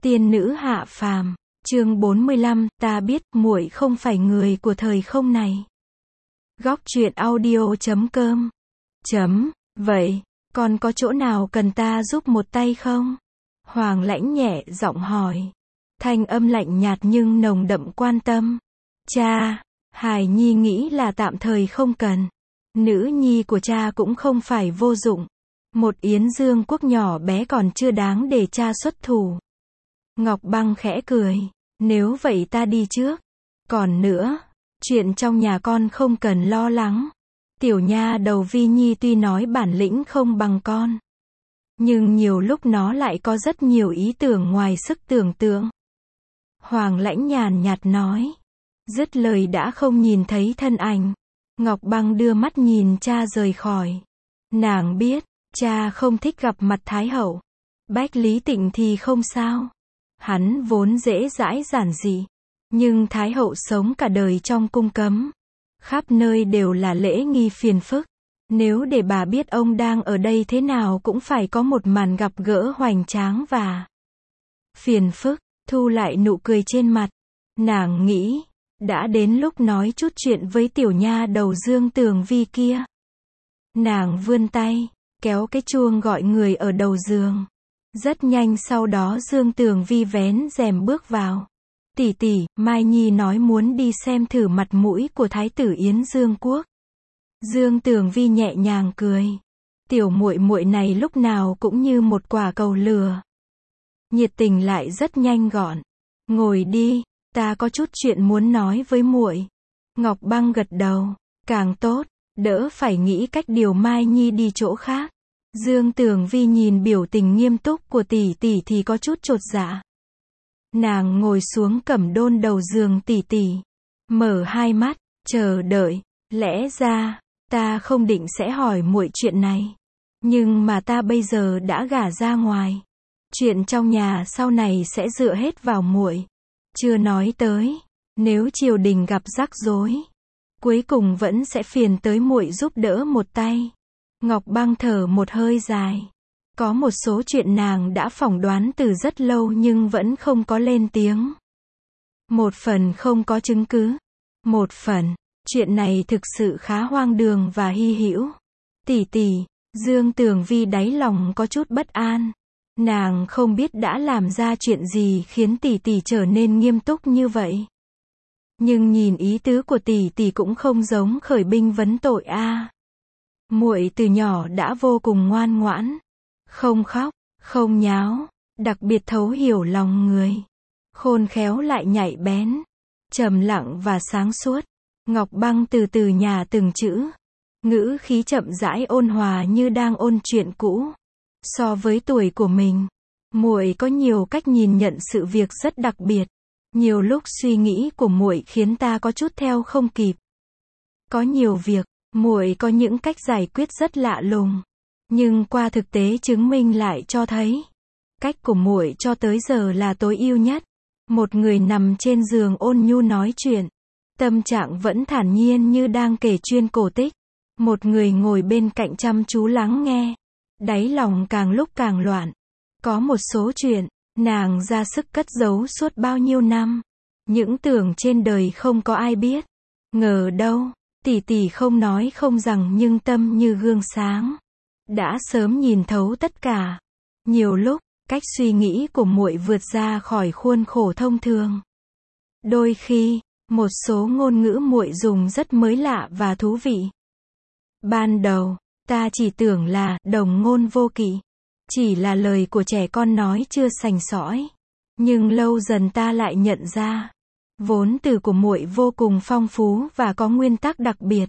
Tiên nữ hạ phàm, chương 45, ta biết muội không phải người của thời không này. Góc truyện audio.com. Vậy, còn có chỗ nào cần ta giúp một tay không? Hoàng Lãnh nhẹ giọng hỏi. Thanh âm lạnh nhạt nhưng nồng đậm quan tâm. Cha, Hải Nhi nghĩ là tạm thời không cần. Nữ nhi của cha cũng không phải vô dụng. Một Yến Dương quốc nhỏ bé còn chưa đáng để cha xuất thủ. Ngọc Băng khẽ cười. Nếu vậy ta đi trước. Còn nữa, chuyện trong nhà con không cần lo lắng. Tiểu nha đầu Vi Nhi tuy nói bản lĩnh không bằng con, nhưng nhiều lúc nó lại có rất nhiều ý tưởng ngoài sức tưởng tượng. Hoàng Lãnh nhàn nhạt nói. Dứt lời đã không nhìn thấy thân ảnh. Ngọc Băng đưa mắt nhìn cha rời khỏi. Nàng biết, cha không thích gặp mặt Thái hậu. Bách Lý Tịnh thì không sao. Hắn vốn dễ dãi giản dị. Nhưng Thái hậu sống cả đời trong cung cấm. Khắp nơi đều là lễ nghi phiền phức. Nếu để bà biết ông đang ở đây thế nào cũng phải có một màn gặp gỡ hoành tráng và phiền phức. Thu lại nụ cười trên mặt. Nàng nghĩ, đã đến lúc nói chút chuyện với tiểu nha đầu Dương Tường Vi kia. Nàng vươn tay, kéo cái chuông gọi người ở đầu giường. Rất nhanh sau đó Dương Tường Vi vén rèm bước vào. Tỷ tỷ, Mai Nhi nói muốn đi xem thử mặt mũi của Thái tử Yến Dương quốc. Dương Tường Vi nhẹ nhàng cười. Tiểu muội muội này lúc nào cũng như một quả cầu lửa. Nhiệt tình lại rất nhanh gọn. Ngồi đi, ta có chút chuyện muốn nói với muội. Ngọc Băng gật đầu. Càng tốt, đỡ phải nghĩ cách điều Mai Nhi đi chỗ khác. Dương Tường Vi nhìn biểu tình nghiêm túc của tỷ tỷ thì có chút chột dạ. Nàng ngồi xuống cẩm đôn đầu giường tỷ tỷ. Mở hai mắt, chờ đợi. Lẽ ra, ta không định sẽ hỏi muội chuyện này. Nhưng mà ta bây giờ đã gả ra ngoài. Chuyện trong nhà sau này sẽ dựa hết vào muội. Chưa nói tới, nếu triều đình gặp rắc rối, cuối cùng vẫn sẽ phiền tới muội giúp đỡ một tay. Ngọc Băng thở một hơi dài. Có một số chuyện nàng đã phỏng đoán từ rất lâu nhưng vẫn không có lên tiếng. Một phần không có chứng cứ. Một phần, chuyện này thực sự khá hoang đường và hy hữu. Tỷ tỷ, Dương Tường Vi đáy lòng có chút bất an. Nàng không biết đã làm ra chuyện gì khiến tỷ tỷ trở nên nghiêm túc như vậy. Nhưng nhìn ý tứ của tỷ tỷ cũng không giống khởi binh vấn tội a. Muội từ nhỏ đã vô cùng ngoan ngoãn, không khóc, không nháo, đặc biệt thấu hiểu lòng người, khôn khéo lại nhạy bén, trầm lặng và sáng suốt. Ngọc Băng từ từ nhả từng chữ, ngữ khí chậm rãi ôn hòa như đang ôn chuyện cũ. So với tuổi của mình, muội có nhiều cách nhìn nhận sự việc rất đặc biệt. Nhiều lúc suy nghĩ của muội khiến ta có chút theo không kịp. Có nhiều việc, muội có những cách giải quyết rất lạ lùng, nhưng qua thực tế chứng minh lại cho thấy, cách của muội cho tới giờ là tối ưu nhất. Một người nằm trên giường ôn nhu nói chuyện, tâm trạng vẫn thản nhiên như đang kể chuyện cổ tích. Một người ngồi bên cạnh chăm chú lắng nghe, đáy lòng càng lúc càng loạn. Có một số chuyện, nàng ra sức cất giấu suốt bao nhiêu năm. Những tưởng trên đời không có ai biết. Ngờ đâu, tỷ tỷ không nói không rằng nhưng tâm như gương sáng. Đã sớm nhìn thấu tất cả. Nhiều lúc, cách suy nghĩ của muội vượt ra khỏi khuôn khổ thông thường. Đôi khi, một số ngôn ngữ muội dùng rất mới lạ và thú vị. Ban đầu, ta chỉ tưởng là đồng ngôn vô kỵ. Chỉ là lời của trẻ con nói chưa sành sỏi. Nhưng lâu dần ta lại nhận ra, vốn từ của muội vô cùng phong phú và có nguyên tắc đặc biệt.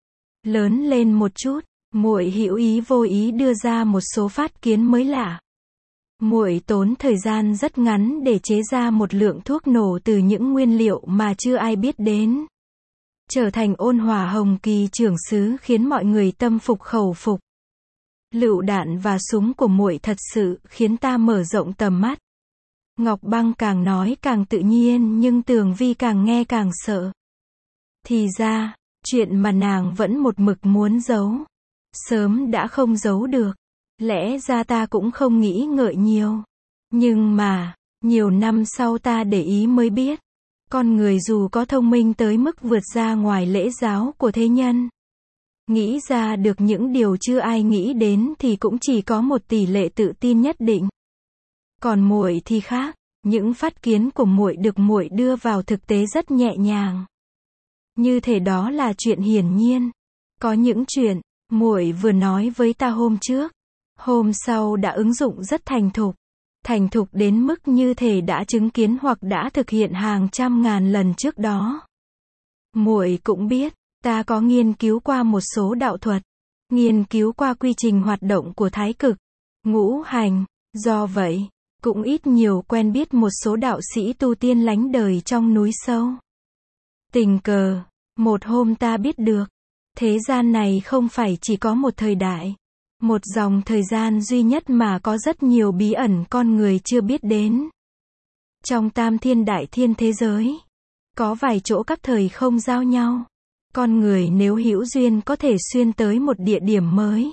Lớn lên một chút, muội hữu ý vô ý đưa ra một số phát kiến mới lạ. Muội tốn thời gian rất ngắn để chế ra một lượng thuốc nổ từ những nguyên liệu mà chưa ai biết đến. Trở thành ôn hòa hồng kỳ trưởng xứ khiến mọi người tâm phục khẩu phục. Lựu đạn và súng của muội thật sự khiến ta mở rộng tầm mắt. Ngọc Băng càng nói càng tự nhiên nhưng Tường Vi càng nghe càng sợ. Thì ra, chuyện mà nàng vẫn một mực muốn giấu, sớm đã không giấu được. Lẽ ra ta cũng không nghĩ ngợi nhiều. Nhưng mà, Nhiều năm sau ta để ý mới biết, con người dù có thông minh tới mức vượt ra ngoài lễ giáo của thế nhân, nghĩ ra được những điều chưa ai nghĩ đến thì cũng chỉ có một tỷ lệ tự tin nhất định. Còn muội thì khác, những phát kiến của muội được muội đưa vào thực tế rất nhẹ nhàng. Như thể đó là chuyện hiển nhiên. Có những chuyện muội vừa nói với ta hôm trước, hôm sau đã ứng dụng rất thành thục đến mức như thể đã chứng kiến hoặc đã thực hiện hàng trăm ngàn lần trước đó. Muội cũng biết, ta có nghiên cứu qua một số đạo thuật, nghiên cứu qua quy trình hoạt động của thái cực, ngũ hành, do vậy, cũng ít nhiều quen biết một số đạo sĩ tu tiên lánh đời trong núi sâu. Tình cờ, một hôm ta biết được, thế gian này không phải chỉ có một thời đại, một dòng thời gian duy nhất mà có rất nhiều bí ẩn con người chưa biết đến. Trong tam thiên đại thiên thế giới, có vài chỗ các thời không giao nhau. Con người nếu hữu duyên có thể xuyên tới một địa điểm mới,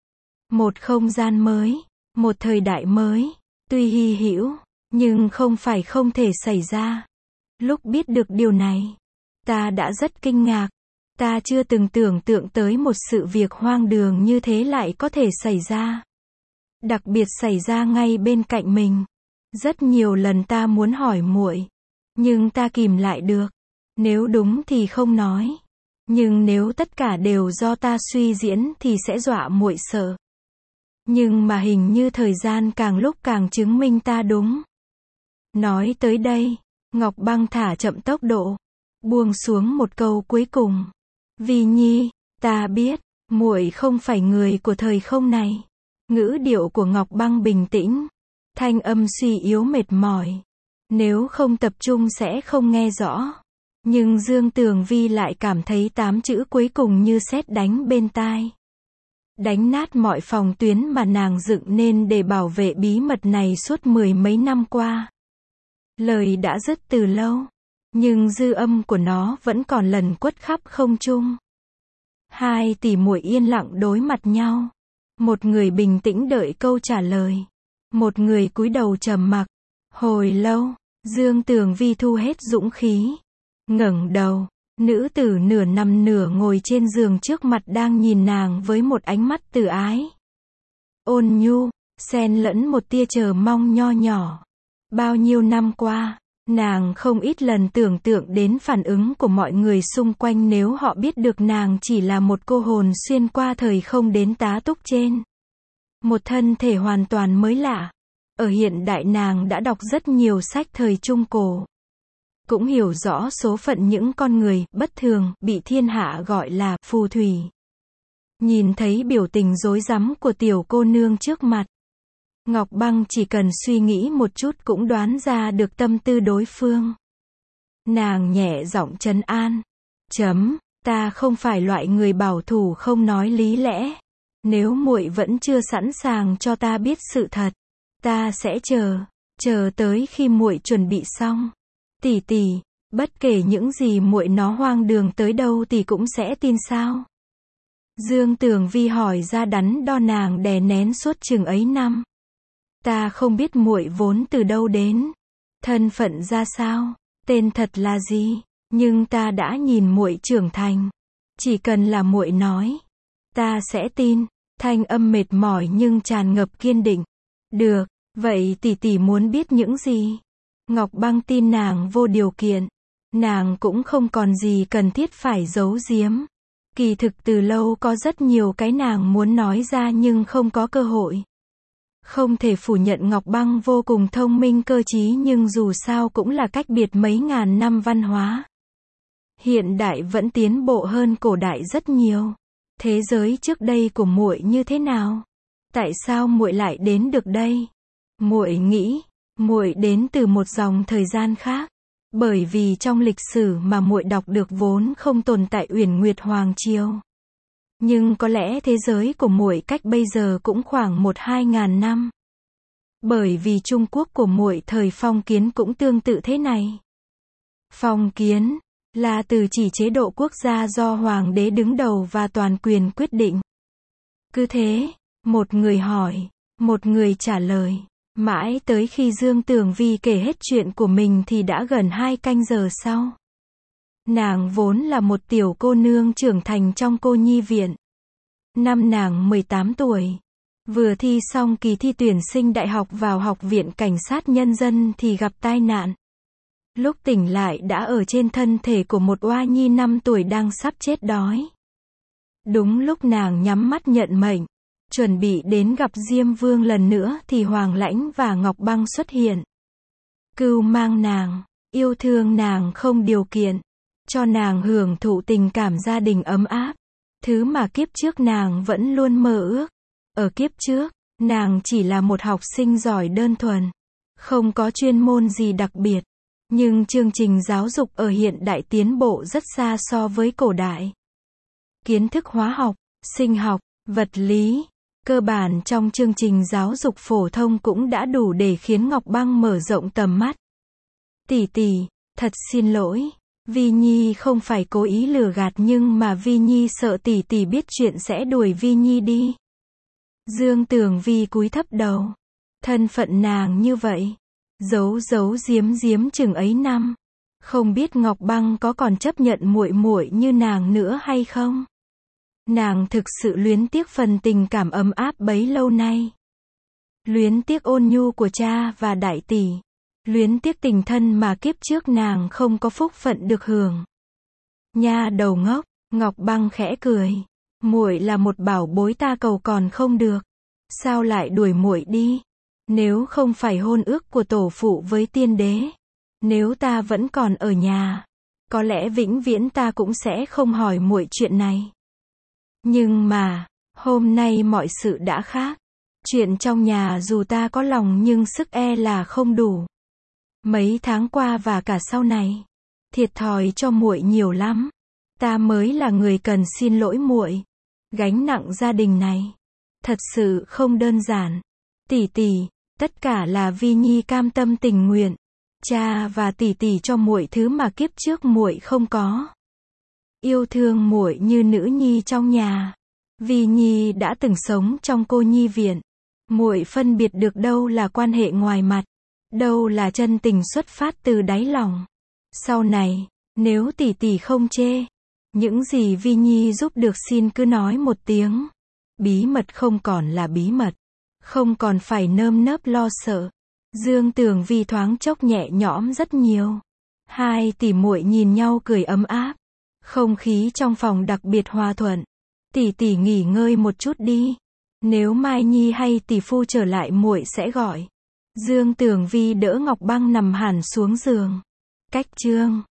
một không gian mới, một thời đại mới. Tuy hy hữu, nhưng không phải không thể xảy ra. Lúc biết được điều này, ta đã rất kinh ngạc. Ta chưa từng tưởng tượng tới một sự việc hoang đường như thế lại có thể xảy ra. Đặc biệt xảy ra ngay bên cạnh mình. Rất nhiều lần ta muốn hỏi muội, nhưng ta kìm lại được. Nếu đúng thì không nói, nhưng nếu tất cả đều do ta suy diễn thì sẽ dọa muội sợ. Nhưng mà hình như thời gian càng lúc càng chứng minh ta đúng. Nói tới đây, Ngọc Băng thả chậm tốc độ, buông xuống một câu cuối cùng. Vi Nhi, ta biết, muội không phải người của thời không này. Ngữ điệu của Ngọc Băng bình tĩnh, thanh âm suy yếu mệt mỏi. Nếu không tập trung sẽ không nghe rõ. Nhưng Dương Tường Vi lại cảm thấy 8 chữ cuối cùng như sét đánh bên tai. Đánh nát mọi phòng tuyến mà nàng dựng nên để bảo vệ bí mật này suốt 10 mấy năm qua. Lời đã dứt từ lâu, nhưng dư âm của nó vẫn còn lẩn quất khắp không trung. Hai tỷ muội yên lặng đối mặt nhau. Một người bình tĩnh đợi câu trả lời. Một người cúi đầu trầm mặc. Hồi lâu, Dương Tường Vi thu hết dũng khí. Ngẩng đầu, nữ tử nửa nằm nửa ngồi trên giường trước mặt đang nhìn nàng với một ánh mắt từ ái. Ôn nhu, xen lẫn một tia chờ mong nho nhỏ. Bao nhiêu năm qua, nàng không ít lần tưởng tượng đến phản ứng của mọi người xung quanh nếu họ biết được nàng chỉ là một cô hồn xuyên qua thời không đến tá túc trên một thân thể hoàn toàn mới lạ. Ở hiện đại nàng đã đọc rất nhiều sách thời Trung Cổ. Cũng hiểu rõ số phận những con người bất thường bị thiên hạ gọi là phù thủy. Nhìn thấy biểu tình rối rắm của tiểu cô nương trước mặt, Ngọc Băng chỉ cần suy nghĩ một chút cũng đoán ra được tâm tư đối phương. Nàng nhẹ giọng trấn an. Ta không phải loại người bảo thủ không nói lý lẽ. Nếu muội vẫn chưa sẵn sàng cho ta biết sự thật, ta sẽ chờ tới khi muội chuẩn bị xong. Tỷ tỷ, bất kể những gì muội nó hoang đường tới đâu thì cũng sẽ tin sao? Dương Tường Vi hỏi ra đắn đo nàng đè nén suốt chừng ấy năm. Ta không biết muội vốn từ đâu đến, thân phận ra sao, tên thật là gì, nhưng ta đã nhìn muội trưởng thành. Chỉ cần là muội nói, ta sẽ tin. Thanh âm mệt mỏi nhưng tràn ngập kiên định. Được, vậy tỷ tỷ muốn biết những gì? Ngọc Băng tin nàng vô điều kiện. Nàng cũng không còn gì cần thiết phải giấu giếm. Kỳ thực từ lâu có rất nhiều cái nàng muốn nói ra nhưng không có cơ hội. Không thể phủ nhận Ngọc Băng vô cùng thông minh cơ trí nhưng dù sao cũng là cách biệt mấy ngàn năm văn hóa. Hiện đại vẫn tiến bộ hơn cổ đại rất nhiều. Thế giới trước đây của muội như thế nào? Tại sao muội lại đến được đây? Muội nghĩ, muội đến từ một dòng thời gian khác. Bởi vì trong lịch sử mà muội đọc được vốn không tồn tại Uyển Nguyệt Hoàng Triều. Nhưng có lẽ thế giới của muội cách bây giờ cũng khoảng 1-2 ngàn năm. Bởi vì Trung Quốc của muội thời phong kiến cũng tương tự thế này. Phong kiến là từ chỉ chế độ quốc gia do hoàng đế đứng đầu và toàn quyền quyết định. Cứ thế, một người hỏi, một người trả lời, Mãi tới khi Dương Tường Vi kể hết chuyện của mình thì đã gần 2 canh giờ sau. Nàng vốn là một tiểu cô nương trưởng thành trong cô nhi viện. Năm nàng 18 tuổi. Vừa thi xong kỳ thi tuyển sinh đại học vào Học viện Cảnh sát Nhân dân thì gặp tai nạn. Lúc tỉnh lại đã ở trên thân thể của một oa nhi 5 tuổi đang sắp chết đói. Đúng lúc nàng nhắm mắt nhận mệnh, chuẩn bị đến gặp Diêm Vương lần nữa thì Hoàng Lãnh và Ngọc Băng xuất hiện. Cưu mang nàng, yêu thương nàng không điều kiện, cho nàng hưởng thụ tình cảm gia đình ấm áp, thứ mà kiếp trước nàng vẫn luôn mơ ước. Ở kiếp trước, nàng chỉ là một học sinh giỏi đơn thuần, không có chuyên môn gì đặc biệt, nhưng chương trình giáo dục ở hiện đại tiến bộ rất xa so với cổ đại. Kiến thức hóa học, sinh học, vật lý, cơ bản trong chương trình giáo dục phổ thông cũng đã đủ để khiến Ngọc Băng mở rộng tầm mắt. Tỷ tỷ, thật xin lỗi, Vi Nhi không phải cố ý lừa gạt nhưng mà Vi Nhi sợ tỷ tỷ biết chuyện sẽ đuổi Vi Nhi đi. Dương Tường Vi cúi thấp đầu. Thân phận nàng như vậy, giấu giấu giếm giếm chừng ấy năm, không biết Ngọc Băng có còn chấp nhận muội muội như nàng nữa hay không? Nàng thực sự luyến tiếc phần tình cảm ấm áp bấy lâu nay. Luyến tiếc ôn nhu của cha và đại tỷ. Luyến tiếc tình thân mà kiếp trước nàng không có phúc phận được hưởng. Nha đầu ngốc, Ngọc Băng khẽ cười. Muội là một bảo bối ta cầu còn không được. Sao lại đuổi muội đi? Nếu không phải hôn ước của tổ phụ với tiên đế, nếu ta vẫn còn ở nhà, có lẽ vĩnh viễn ta cũng sẽ không hỏi muội chuyện này. Nhưng mà, hôm nay mọi sự đã khác. Chuyện trong nhà dù ta có lòng nhưng sức e là không đủ. Mấy tháng qua và cả sau này, thiệt thòi cho muội nhiều lắm. Ta mới là người cần xin lỗi muội. Gánh nặng gia đình này thật sự không đơn giản. Tỷ tỷ, tất cả là Vi Nhi cam tâm tình nguyện. Cha và tỷ tỷ cho muội thứ mà kiếp trước muội không có. Yêu thương muội như nữ nhi trong nhà. Vi Nhi đã từng sống trong cô nhi viện. Muội phân biệt được đâu là quan hệ ngoài mặt, đâu là chân tình xuất phát từ đáy lòng. Sau này, nếu tỷ tỷ không chê, những gì Vi Nhi giúp được xin cứ nói một tiếng. Bí mật không còn là bí mật, không còn phải nơm nớp lo sợ. Dương Tường Vi thoáng chốc nhẹ nhõm rất nhiều. Hai tỷ muội nhìn nhau cười ấm áp. Không khí trong phòng đặc biệt hòa thuận. Tỷ tỷ nghỉ ngơi một chút đi. Nếu Mai Nhi hay tỷ phu trở lại muội sẽ gọi. Dương Tường Vi đỡ Ngọc Băng nằm hẳn xuống giường. Cách chương